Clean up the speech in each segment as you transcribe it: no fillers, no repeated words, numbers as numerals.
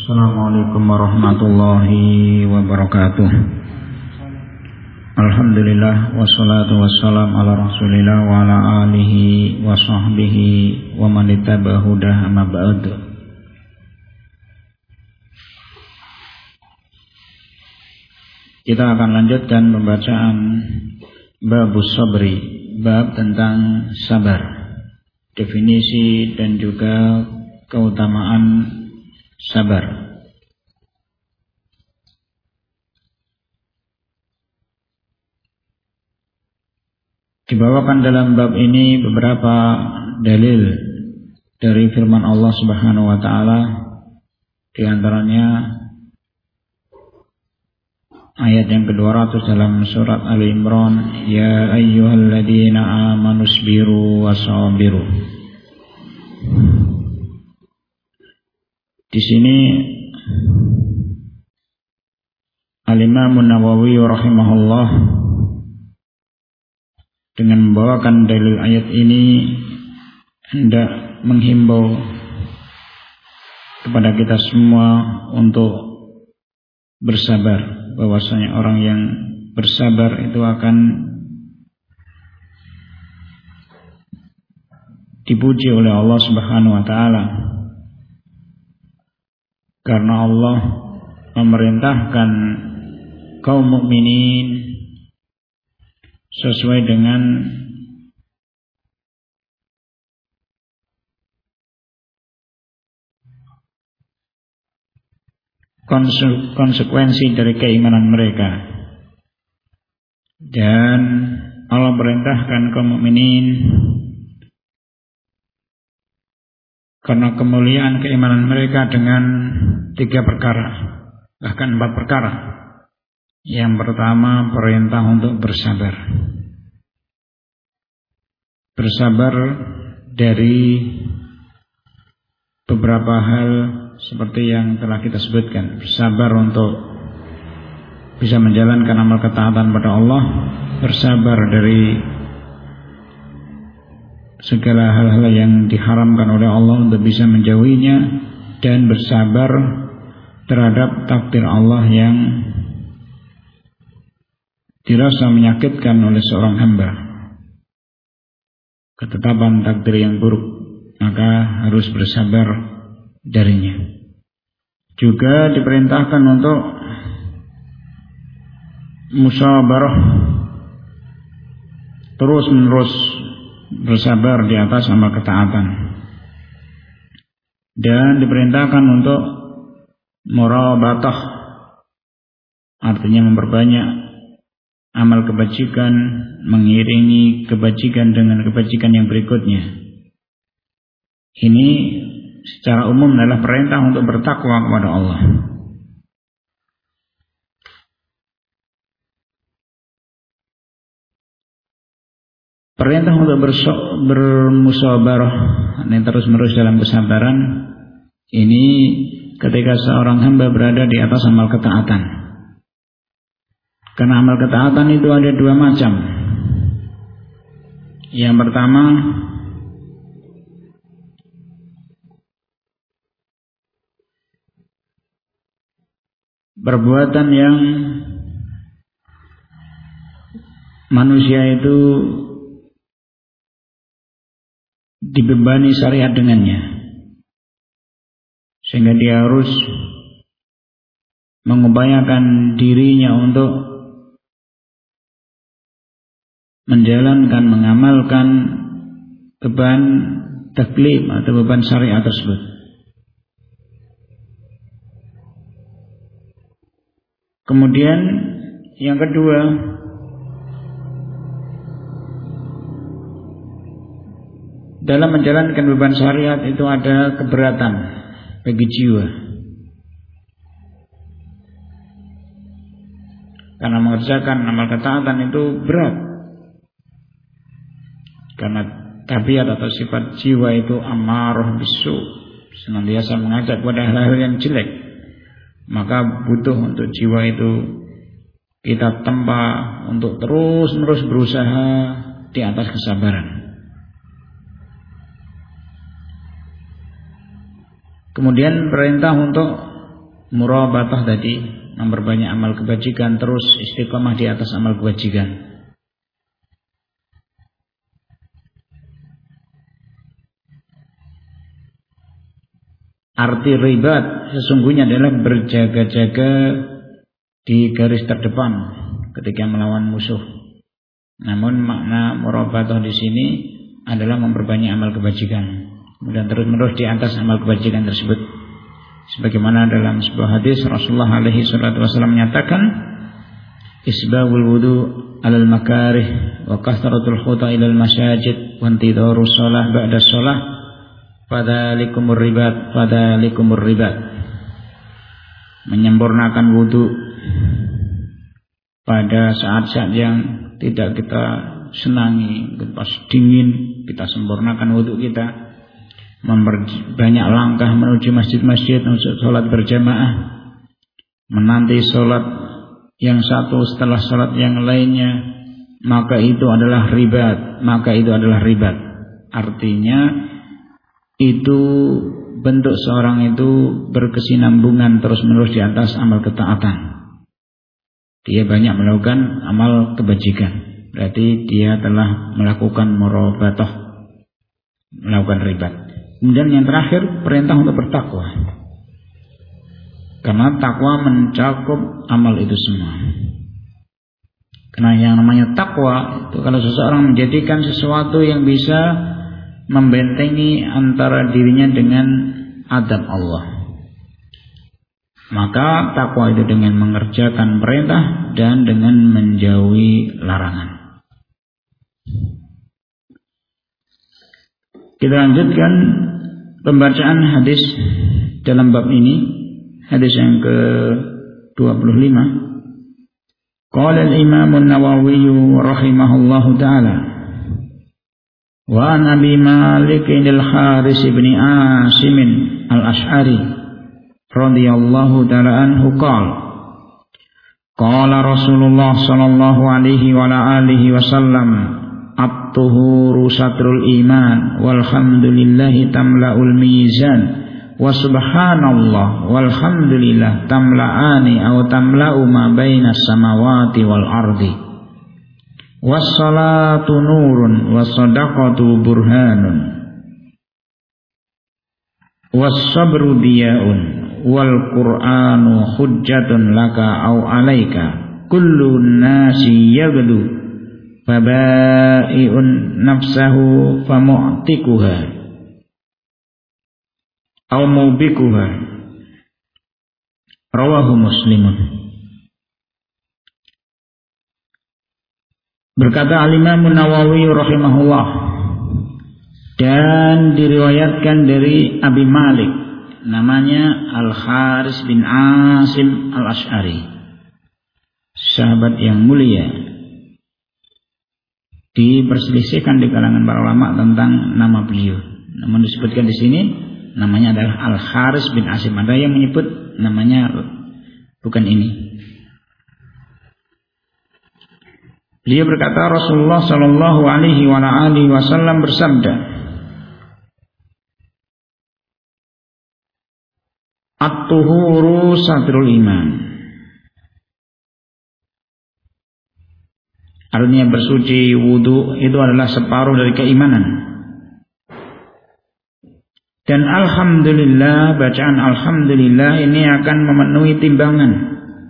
Assalamualaikum warahmatullahi wabarakatuh. Alhamdulillah wassalatu wassalam ala rasulillah wa ala alihi wa sahbihi wa man ittaba'a hudah amma ba'd. Kita akan lanjutkan pembacaan Babus Sabri, bab tentang sabar, definisi dan juga keutamaan sabar. Dibawakan dalam bab ini beberapa dalil dari firman Allah Subhanahu wa taala, di antaranya ayat yang ke-200 dalam surat Ali Imran, ya ayyuhalladzina amanu sabiru wasabiru. Di sini Al-Imam Nawawi rahimahullah dengan membawakan dalil ayat ini hendak menghimbau kepada kita semua untuk bersabar, bahwasanya orang yang bersabar itu akan dipuji oleh Allah Subhanahu wa taala. Karena Allah memerintahkan kaum mukminin sesuai dengan konsekuensi dari keimanan mereka. Dan Allah perintahkan kaum mukminin karena kemuliaan keimanan mereka dengan 3 perkara, bahkan 4 perkara. Yang pertama, perintah untuk bersabar. Bersabar dari beberapa hal seperti yang telah kita sebutkan. Bersabar untuk bisa menjalankan amal ketaatan pada Allah, bersabar dari segala hal-hal yang diharamkan oleh Allah untuk bisa menjauhinya, dan bersabar terhadap takdir Allah yang dirasa menyakitkan oleh seorang hamba, ketetapan takdir yang buruk, maka harus bersabar darinya. Juga diperintahkan untuk musabarah, terus menerus bersabar di atas amal ketaatan, dan diperintahkan untuk murabatah, artinya memperbanyak amal kebajikan, mengiringi kebajikan dengan kebajikan yang berikutnya. Ini secara umum adalah perintah untuk bertakwa kepada Allah. Perintah untuk bermusabarah, ini terus-menerus dalam kesabaran, ini ketika seorang hamba berada di atas amal ketaatan. Karena amal ketaatan itu ada 2 macam. Yang pertama, perbuatan yang manusia itu dibebani syariat dengannya, sehingga dia harus mengupayakan dirinya untuk menjalankan, mengamalkan beban taklif atau beban syariat tersebut. Kemudian yang kedua, dalam menjalankan beban syariat itu ada keberatan bagi jiwa, karena mengerjakan amal ketaatan itu berat. Karena tabiat atau sifat jiwa itu amarah bisu, senantiasa mengajak pada hal-hal yang jelek. Maka butuh untuk jiwa itu kita tempa untuk terus-menerus berusaha di atas kesabaran. Kemudian perintah untuk murabatah tadi, memperbanyak amal kebajikan, terus istiqomah di atas amal kebajikan. Arti ribat sesungguhnya adalah berjaga-jaga di garis terdepan ketika melawan musuh. Namun makna murabatah di sini adalah memperbanyak amal kebajikan, kemudian terus-menerus di atas amal kebajikan tersebut. Sebagaimana dalam sebuah hadis Rasulullah alaihi salatu wasallam menyatakan, isbabul wudu alal makarih wa kasratul khuta ilal masajid wa intidharus shalah ba'da shalah fadzalikumur ribat. Menyempurnakan wudu pada saat-saat yang tidak kita senangi, pas dingin kita sempurnakan wudu kita, memperbanyak langkah menuju masjid-masjid untuk sholat berjamaah, menanti sholat yang satu setelah sholat yang lainnya, maka itu adalah ribat. Artinya itu bentuk seorang itu berkesinambungan terus-menerus di atas amal ketaatan. Dia banyak melakukan amal kebajikan, berarti dia telah melakukan murabatah, melakukan ribat. Kemudian yang terakhir, perintah untuk bertakwa, karena takwa mencakup amal itu semua. Karena yang namanya takwa itu kalau seseorang menjadikan sesuatu yang bisa membentengi antara dirinya dengan adab Allah, maka takwa itu dengan mengerjakan perintah dan dengan menjauhi larangan. Kita lanjutkan pembacaan hadis dalam bab ini, hadis yang ke-25. Qala al-Imam an-Nawawi rahimahullahu ta'ala, wa an Abi Malik al-Haris bin Asim al-Ash'ari radhiyallahu ta'ala anhu qala Rasulullah sallallahu alaihi wa alihi wasallam, at-tuhuru satrul iman walhamdulillahi tamla'ul mizan wa subhanallah walhamdulillah tamla'ani aw tamla'u ma bainas samawati wal ardi. Wassalatu nurun wassadaqatu burhanun wassabru diya'un wal qur'anu hujjatun laka au alaika kullu nasi yagdu fabai'un nafsahu famu'tikuha au mubikuha. Rawahu Muslimun. Berkata Al-Imam Nawawi rahimahullah, dan diriwayatkan dari Abi Malik, namanya Al-Haris bin Asim Al-Ash'ari, sahabat yang mulia. Diperselisihkan di kalangan para ulama tentang nama beliau, namun disebutkan di sini namanya adalah Al-Haris bin Asim. Ada yang menyebut namanya bukan ini. Beliau berkata, Rasulullah sallallahu alaihi wa alihi wasallam bersabda, at-tuhuru satrul iman. Artinya bersuci, wudu itu adalah separuh dari keimanan. Dan alhamdulillah, bacaan alhamdulillah ini akan memenuhi timbangan.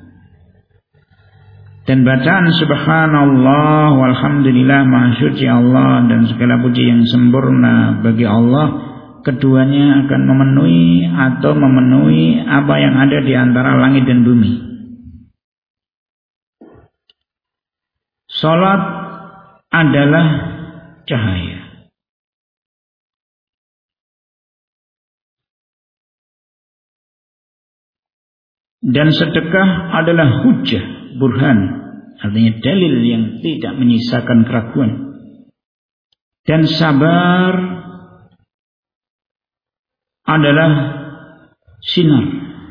Dan bacaan subhanallah walhamdulillah, maha suci Allah dan segala puji yang sempurna bagi Allah, keduanya akan memenuhi atau memenuhi apa yang ada di antara langit dan bumi. Salat adalah cahaya. Dan sedekah adalah hujjah, burhan, artinya dalil yang tidak menyisakan keraguan. Dan sabar adalah sinar.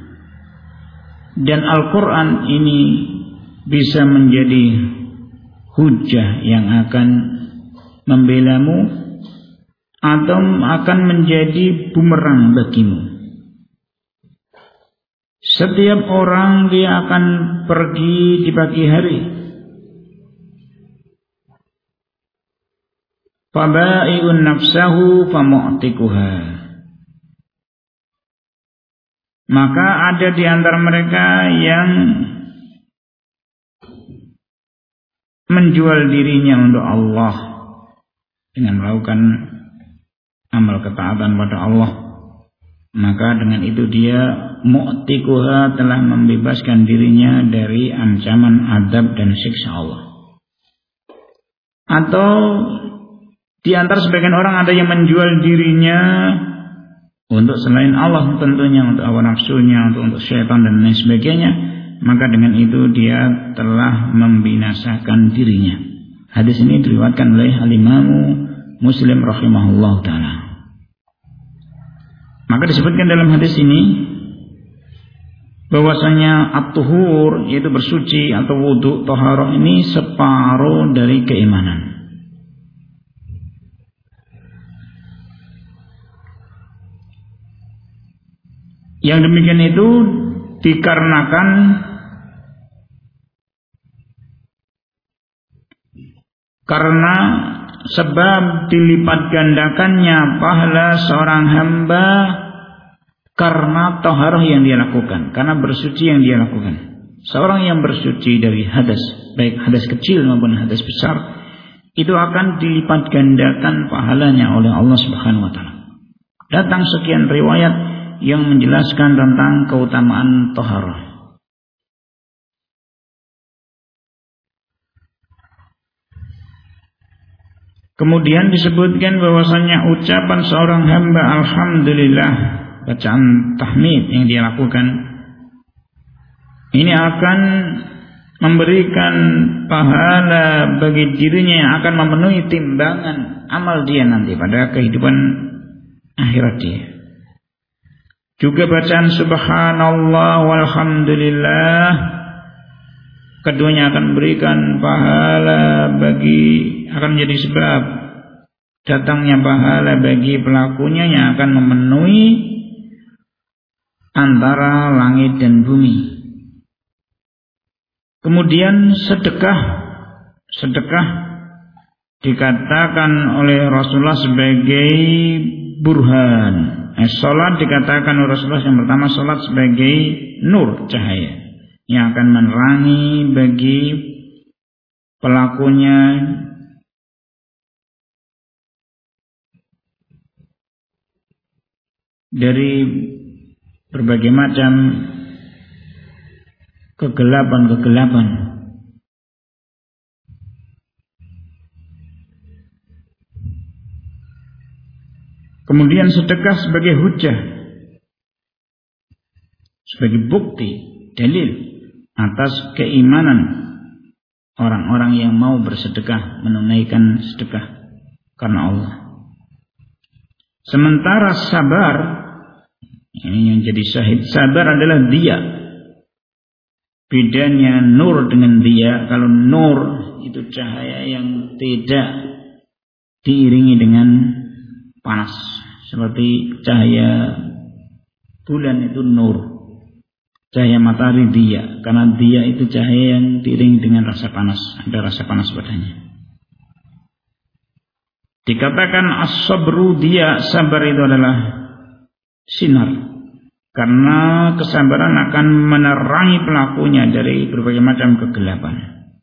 Dan Al-Quran ini bisa menjadi hujjah yang akan membelamu atau akan menjadi bumerang bagimu. Setiap orang dia akan pergi di pagi hari. Fabai'un nafsahu famu'tikuha. Maka ada di antara mereka yang menjual dirinya untuk Allah dengan melakukan amal ketaatan pada Allah. Maka dengan itu dia mu'tikuha, telah membebaskan dirinya dari ancaman azab dan siksa Allah. Atau di antara sebagian orang ada yang menjual dirinya untuk selain Allah, tentunya untuk hawa nafsunya, untuk syaitan dan lain sebagainya. Maka dengan itu dia telah membinasakan dirinya. Hadis ini diriwayatkan oleh Al-Imam Muslim rahimahullah ta'ala. Maka disebutkan dalam hadis ini bahwasanya at-tuhur, yaitu bersuci atau wudu, taharah ini separuh dari keimanan. Yang demikian itu dikarenakan karena sebab dilipat gandakannya pahala seorang hamba karena taharah yang dia lakukan, karena bersuci yang dia lakukan. Seorang yang bersuci dari hadas, baik hadas kecil maupun hadas besar, itu akan dilipat gandakan pahalanya oleh Allah Subhanahu wa taala. Datang sekian riwayat yang menjelaskan tentang keutamaan taharah. Kemudian disebutkan bahwasanya ucapan seorang hamba alhamdulillah, bacaan tahmid yang dia lakukan, ini akan memberikan pahala bagi dirinya yang akan memenuhi timbangan amal dia nanti pada kehidupan akhirat dia. Juga bacaan subhanallah walhamdulillah, keduanya akan memberikan pahala akan menjadi sebab datangnya pahala bagi pelakunya yang akan memenuhi antara langit dan bumi. Kemudian sedekah dikatakan oleh Rasulullah sebagai burhan. Salat dikatakan oleh Rasulullah yang pertama, salat sebagai nur, cahaya yang akan menerangi bagi pelakunya dari berbagai macam kegelapan. Kemudian sedekah sebagai hujjah, sebagai bukti, dalil atas keimanan orang-orang yang mau bersedekah, menunaikan sedekah karena Allah. Sementara sabar, ini yang jadi syahid, sabar adalah dia. Bedanya nur dengan dia, kalau nur itu cahaya yang tidak diiringi dengan panas, seperti cahaya bulan itu nur, cahaya matahari dia, karena dia itu cahaya yang diiringi dengan rasa panas, ada rasa panas padanya. Dikatakan as-sabru, dia sabar itu adalah sinar, karena kesabaran akan menerangi pelakunya dari berbagai macam kegelapan.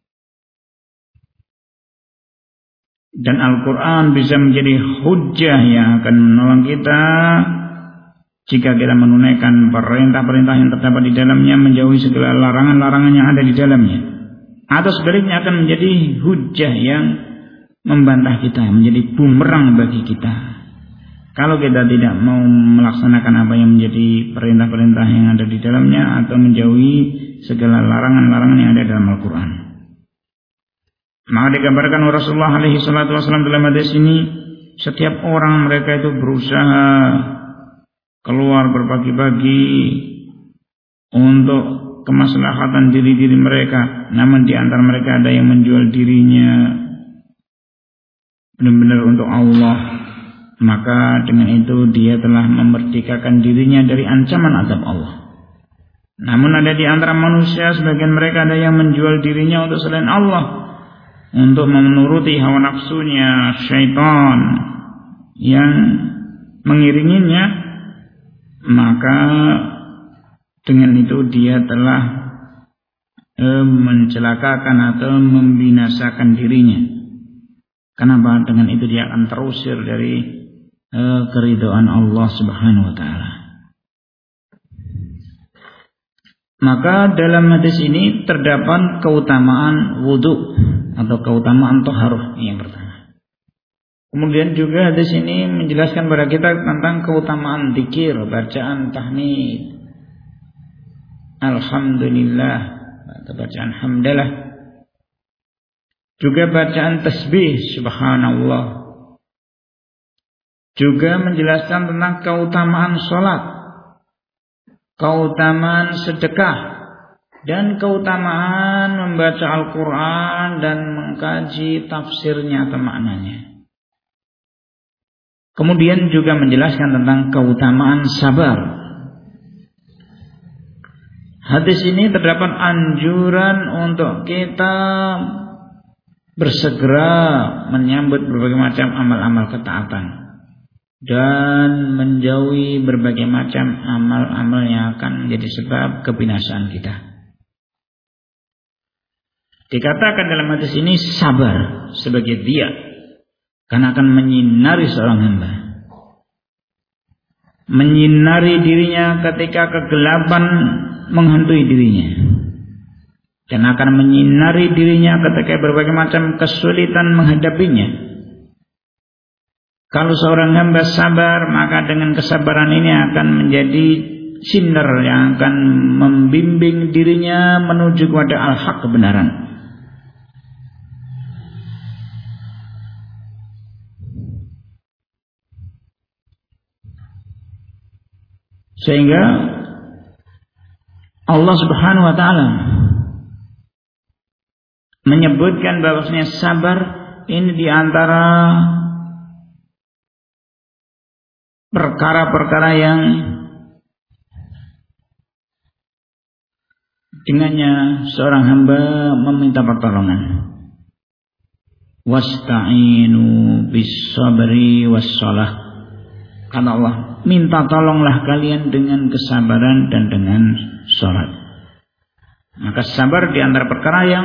Dan Al-Quran bisa menjadi hujjah yang akan menolong kita jika kita menunaikan perintah-perintah yang terdapat di dalamnya, menjauhi segala larangan-larangan yang ada di dalamnya. Atau sebaliknya akan menjadi hujjah yang membantah kita, menjadi bumerang bagi kita kalau kita tidak mau melaksanakan apa yang menjadi perintah-perintah yang ada di dalamnya, atau menjauhi segala larangan-larangan yang ada dalam Al-Quran. Maka digambarkan oleh Rasulullah alaihi salatu wasallam dalam hadis ini, setiap orang mereka itu berusaha keluar berpagi-pagi untuk kemaslahatan diri-diri mereka, namun di antara mereka ada yang menjual dirinya benar-benar untuk Allah. Maka dengan itu dia telah memerdekakan dirinya dari ancaman azab Allah. Namun ada di antara manusia sebagian mereka ada yang menjual dirinya untuk selain Allah, untuk menuruti hawa nafsunya, syaitan yang mengiringinya, maka dengan itu dia telah mencelakakan atau membinasakan dirinya. Kenapa? Dengan itu dia akan terusir dari keridhaan Allah Subhanahu wa taala. Maka dalam hadis ini terdapat keutamaan wudu atau keutamaan thaharah yang pertama. Kemudian juga hadis ini menjelaskan kepada kita tentang keutamaan zikir, bacaan tahmid, alhamdulillah atau bacaan hamdalah, juga bacaan tasbih subhanallah, juga menjelaskan tentang keutamaan salat, keutamaan sedekah, dan keutamaan membaca Al-Quran dan mengkaji tafsirnya atau maknanya. Kemudian juga menjelaskan tentang keutamaan sabar. Hadis ini terdapat anjuran untuk kita bersegera menyambut berbagai macam amal-amal ketaatan dan menjauhi berbagai macam amal-amal yang akan menjadi sebab kebinasaan kita. Dikatakan dalam hadis ini sabar sebagai dia, karena akan menyinari seorang hamba, menyinari dirinya ketika kegelapan menghantui dirinya, dan akan menyinari dirinya ketika berbagai macam kesulitan menghadapinya. Kalau seorang hamba sabar, maka dengan kesabaran ini akan menjadi sinar yang akan membimbing dirinya menuju kepada al-haq, kebenaran. Sehingga Allah Subhanahu wa taala menyebutkan bahwasanya sabar ini di antara perkara-perkara yang dengannya seorang hamba meminta pertolongan. Wasta'inu bis-sabri was-shalah. Kata Allah, minta tolonglah kalian dengan kesabaran dan dengan sholat. Maka sabar di antara perkara yang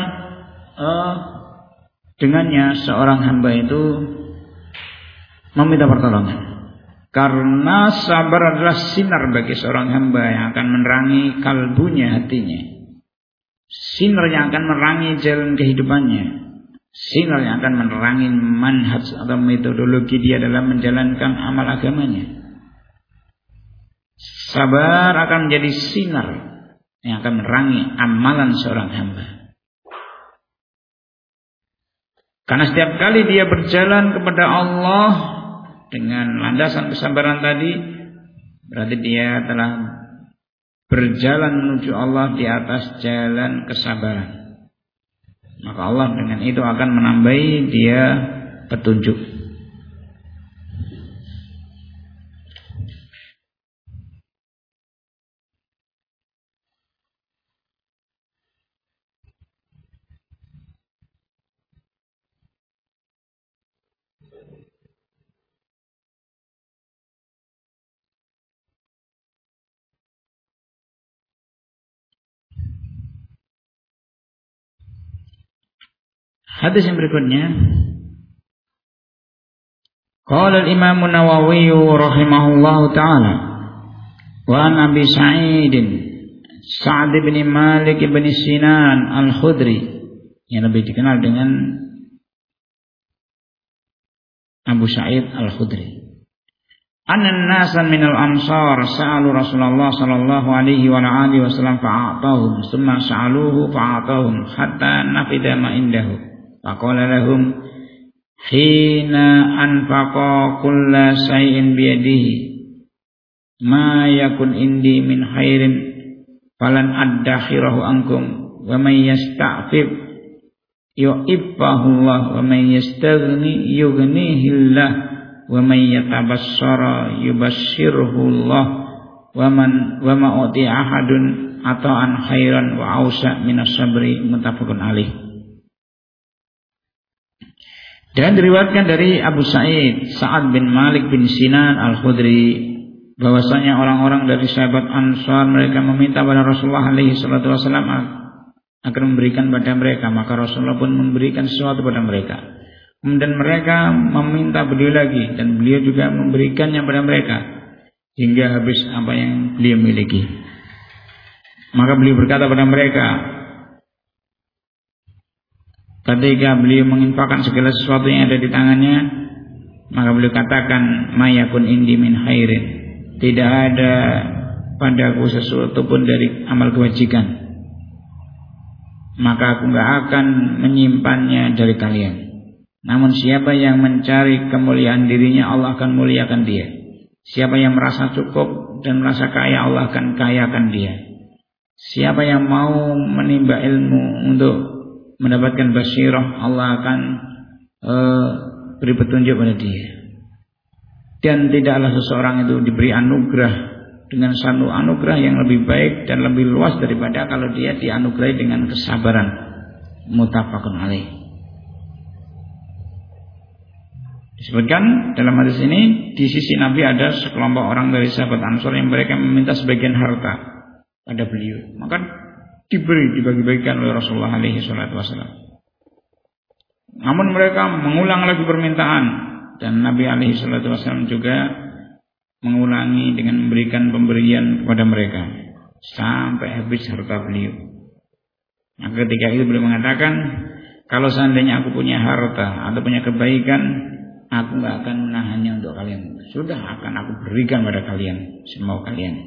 dengannya seorang hamba itu meminta pertolongan. Karena sabar adalah sinar bagi seorang hamba yang akan menerangi kalbunya, hatinya. Sinar yang akan menerangi jalan kehidupannya. Sinar yang akan menerangi manhaj atau metodologi dia dalam menjalankan amal agamanya. Sabar akan menjadi sinar yang akan menerangi amalan seorang hamba. Karena setiap kali dia berjalan kepada Allah dengan landasan kesabaran tadi, berarti dia telah berjalan menuju Allah di atas jalan kesabaran. Maka Allah dengan itu akan menambahi dia petunjuk. Hadis yang berikutnya, qala al-Imam an-Nawawi rahimahullahu taala wa an Abi Sa'id Sa'd bin Malik bin Sinan al-Khudri, yang lebih dikenal dengan Abu Sa'id al-Khudri, anna nasan minal ansar sa'alu Rasulullah sallallahu alaihi wa alihi wasallam fa'atahum thumma sa'aluhu fa'atahum hatta nafida ma indahu. Faqala lahum hina anfaqa kulla shay'in biyadihi ma yakun indi min khairin falan addakhirahu ankum wa man yasta'fif yu'ibbahu Allah wa man yastaghni yughnihillah wa man yatabassara yubassirhu Allah wa ma uti ahadun ata'an khairan wa ausa minas sabri muttafaqun alaih. Dan diriwayatkan dari Abu Sa'ad bin Malik bin Sinan Al-Khudri bahwasanya orang-orang dari sahabat Ansar mereka meminta pada Rasulullah alaihi salatu wasallam agar memberikan pada mereka, maka Rasulullah pun memberikan sesuatu pada mereka. Kemudian mereka meminta beliau lagi dan beliau juga memberikannya pada mereka hingga habis apa yang beliau miliki. Maka beliau berkata pada mereka ketika beliau menginfakkan segala sesuatu yang ada di tangannya, maka beliau katakan mayakun indi min khairin, tidak ada padaku sesuatu pun dari amal kebajikan, maka aku tidak akan menyimpannya dari kalian. Namun siapa yang mencari kemuliaan dirinya, Allah akan muliakan dia. Siapa yang merasa cukup dan merasa kaya, Allah akan kayakan dia. Siapa yang mau menimba ilmu untuk mendapatkan basirah, Allah akan beri petunjuk pada dia. Dan tidaklah seseorang itu diberi anugerah dengan satu anugerah yang lebih baik dan lebih luas daripada kalau dia dianugerahi dengan kesabaran. Muttafaqun alaih. Disebutkan dalam hadis ini, di sisi Nabi ada sekelompok orang dari sahabat Ansor yang mereka meminta sebagian harta pada beliau, maka dibagi-bagikan oleh Rasulullah alaihi salatu wasallam. Namun mereka mengulang lagi permintaan, dan Nabi alaihi salatu wasallam juga mengulangi dengan memberikan pemberian kepada mereka sampai habis harta beliau. Nah, ketika itu beliau mengatakan, kalau seandainya aku punya harta atau punya kebaikan, aku tidak akan menahannya untuk kalian. Sudah akan aku berikan pada kalian semau kalian.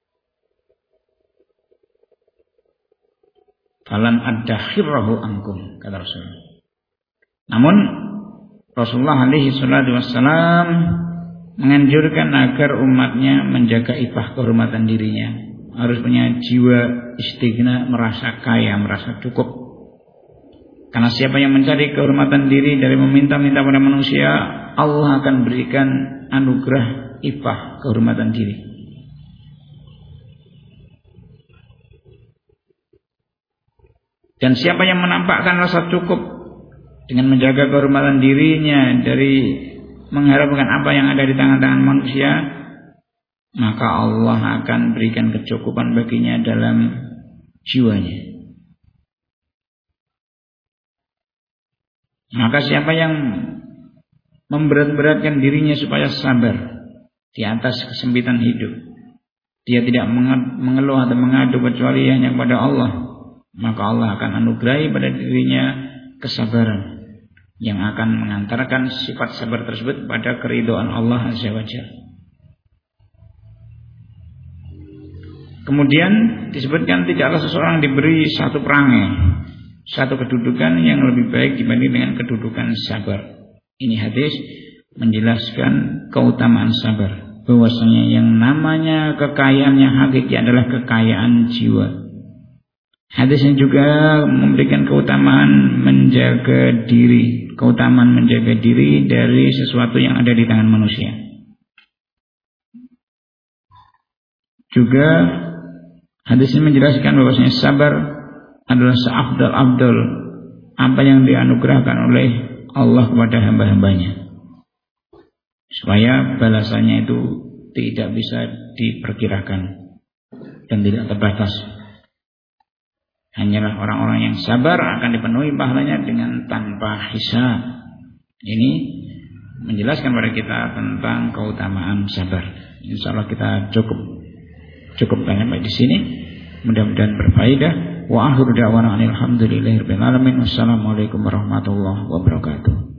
Falan addakhirahu ankum, kata Rasulullah. Namun Rasulullah alaihi salatu wassalam menganjurkan agar umatnya menjaga ifah kehormatan dirinya. Harus punya jiwa istighna, merasa kaya, merasa cukup. Karena siapa yang mencari kehormatan diri dari meminta-minta pada manusia, Allah akan berikan anugerah ifah kehormatan diri. Dan siapa yang menampakkan rasa cukup dengan menjaga kehormatan dirinya dari mengharapkan apa yang ada di tangan-tangan manusia, maka Allah akan berikan kecukupan baginya dalam jiwanya. Maka siapa yang memberat-beratkan dirinya supaya sabar di atas kesempitan hidup, dia tidak mengeluh atau mengadu kecuali hanya kepada Allah, maka Allah akan anugerahi pada dirinya kesabaran yang akan mengantarkan sifat sabar tersebut pada keridhaan Allah Azza wa Jalla. Kemudian disebutkan tidaklah seseorang diberi satu perangai, satu kedudukan yang lebih baik dibanding dengan kedudukan sabar. Ini hadis menjelaskan keutamaan sabar, bahwasanya yang namanya kekayaan yang hakiki adalah kekayaan jiwa. Hadisnya juga memberikan keutamaan menjaga diri, keutamaan menjaga diri dari sesuatu yang ada di tangan manusia. Juga hadisnya menjelaskan bahwasanya sabar adalah seafdal-afdal apa yang dianugerahkan oleh Allah kepada hamba-hambanya, supaya balasannya itu tidak bisa diperkirakan dan tidak terbatas. Hanyalah orang-orang yang sabar akan dipenuhi pahalanya dengan tanpa hisab. Ini menjelaskan kepada kita tentang keutamaan sabar. Insyaallah kita cukup sampai di sini. Mudah-mudahan berfaedah. Wa akhiru da'wana alhamdulillahirabbil alamin. Wassalamualaikum warahmatullahi wabarakatuh.